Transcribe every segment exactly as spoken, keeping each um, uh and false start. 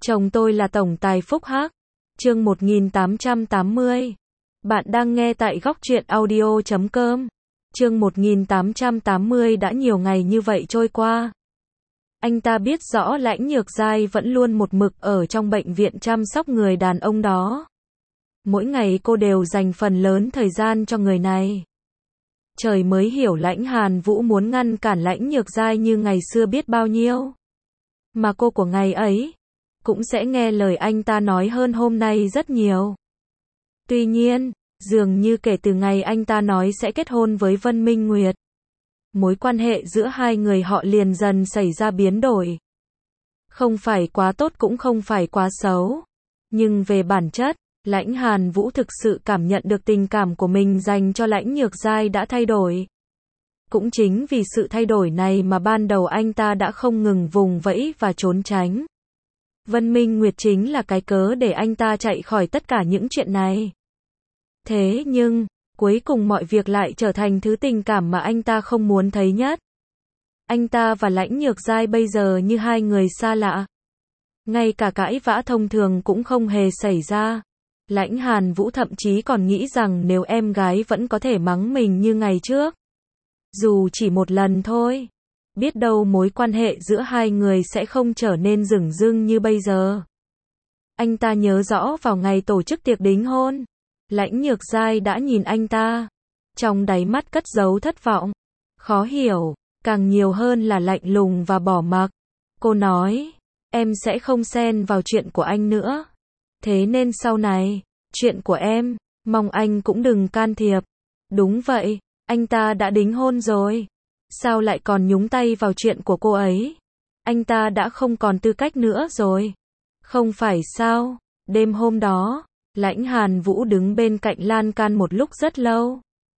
Chồng tôi là tổng tài Phúc Hắc. Chương một nghìn tám trăm tám mươi. Bạn đang nghe tại góc truyện audio chấm com. Chương một nghìn tám trăm tám mươi. Đã nhiều ngày như vậy trôi qua. Anh ta biết rõ Lãnh Nhược Giai vẫn luôn một mực ở trong bệnh viện chăm sóc người đàn ông đó. Mỗi ngày cô đều dành phần lớn thời gian cho người này. Trời mới hiểu Lãnh Hàn Vũ muốn ngăn cản Lãnh Nhược Giai như ngày xưa biết bao nhiêu. Mà cô của ngày ấy cũng sẽ nghe lời anh ta nói hơn hôm nay rất nhiều. Tuy nhiên, dường như kể từ ngày anh ta nói sẽ kết hôn với Vân Minh Nguyệt, mối quan hệ giữa hai người họ liền dần xảy ra biến đổi. Không phải quá tốt cũng không phải quá xấu. Nhưng về bản chất, Lãnh Hàn Vũ thực sự cảm nhận được tình cảm của mình dành cho Lãnh Nhược Giai đã thay đổi. Cũng chính vì sự thay đổi này mà ban đầu anh ta đã không ngừng vùng vẫy và trốn tránh. Vân Minh Nguyệt chính là cái cớ để anh ta chạy khỏi tất cả những chuyện này. Thế nhưng, cuối cùng mọi việc lại trở thành thứ tình cảm mà anh ta không muốn thấy nhất. Anh ta và Lãnh Nhược Giai bây giờ như hai người xa lạ. Ngay cả cãi vã thông thường cũng không hề xảy ra. Lãnh Hàn Vũ thậm chí còn nghĩ rằng nếu em gái vẫn có thể mắng mình như ngày trước, dù chỉ một lần thôi, biết đâu mối quan hệ giữa hai người sẽ không trở nên dửng dưng như bây giờ. Anh ta nhớ rõ vào ngày tổ chức tiệc đính hôn, Lãnh Nhược Giai đã nhìn anh ta, trong đáy mắt cất giấu thất vọng, khó hiểu, càng nhiều hơn là lạnh lùng và bỏ mặc. Cô nói, em sẽ không xen vào chuyện của anh nữa. Thế nên sau này, chuyện của em, mong anh cũng đừng can thiệp. Đúng vậy, anh ta đã đính hôn rồi. Sao lại còn nhúng tay vào chuyện của cô ấy? Anh ta đã không còn tư cách nữa rồi. Không phải sao? Đêm hôm đó, Lãnh Hàn Vũ đứng bên cạnh lan can một lúc rất lâu.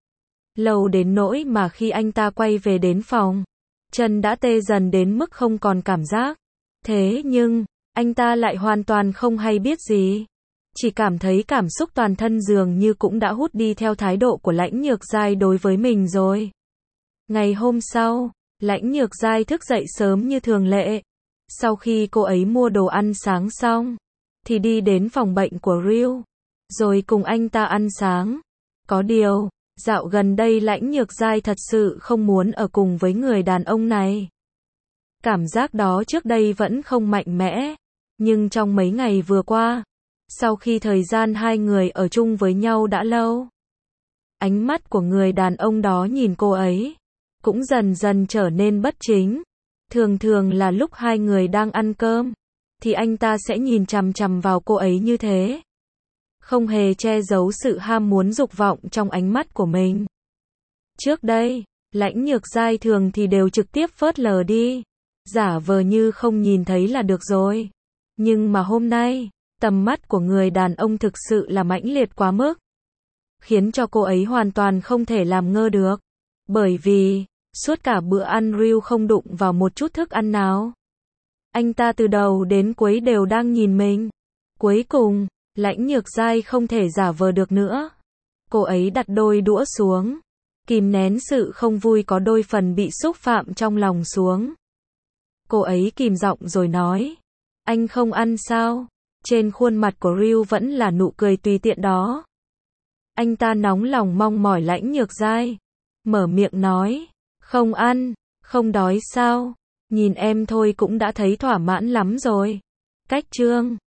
Lâu đến nỗi mà khi anh ta quay về đến phòng, chân đã tê dần đến mức không còn cảm giác. Thế nhưng, anh ta lại hoàn toàn không hay biết gì. Chỉ cảm thấy cảm xúc toàn thân dường như cũng đã hút đi theo thái độ của Lãnh Nhược Giai đối với mình rồi. Ngày hôm sau, Lãnh Nhược Giai thức dậy sớm như thường lệ. Sau khi cô ấy mua đồ ăn sáng xong, thì đi đến phòng bệnh của Ryu, rồi cùng anh ta ăn sáng. Có điều, dạo gần đây Lãnh Nhược Giai thật sự không muốn ở cùng với người đàn ông này. Cảm giác đó trước đây vẫn không mạnh mẽ, nhưng trong mấy ngày vừa qua, sau khi thời gian hai người ở chung với nhau đã lâu, ánh mắt của người đàn ông đó nhìn cô ấy cũng dần dần trở nên bất chính. Thường thường là lúc hai người đang ăn cơm, thì anh ta sẽ nhìn chằm chằm vào cô ấy như thế, không hề che giấu sự ham muốn dục vọng trong ánh mắt của mình. Trước đây, Lãnh Nhược Giai thường thì đều trực tiếp phớt lờ đi, giả vờ như không nhìn thấy là được rồi. Nhưng mà hôm nay, tầm mắt của người đàn ông thực sự là mãnh liệt quá mức, khiến cho cô ấy hoàn toàn không thể làm ngơ được. Bởi vì, suốt cả bữa ăn Ryu không đụng vào một chút thức ăn nào. Anh ta từ đầu đến cuối đều đang nhìn mình. Cuối cùng, Lãnh Nhược Giai không thể giả vờ được nữa. Cô ấy đặt đôi đũa xuống, kìm nén sự không vui có đôi phần bị xúc phạm trong lòng xuống. Cô ấy kìm giọng rồi nói, anh không ăn sao? Trên khuôn mặt của Ryu vẫn là nụ cười tùy tiện đó. Anh ta nóng lòng mong mỏi Lãnh Nhược Giai, mở miệng nói, không ăn, không đói sao? Nhìn em thôi cũng đã thấy thỏa mãn lắm rồi. Cách chương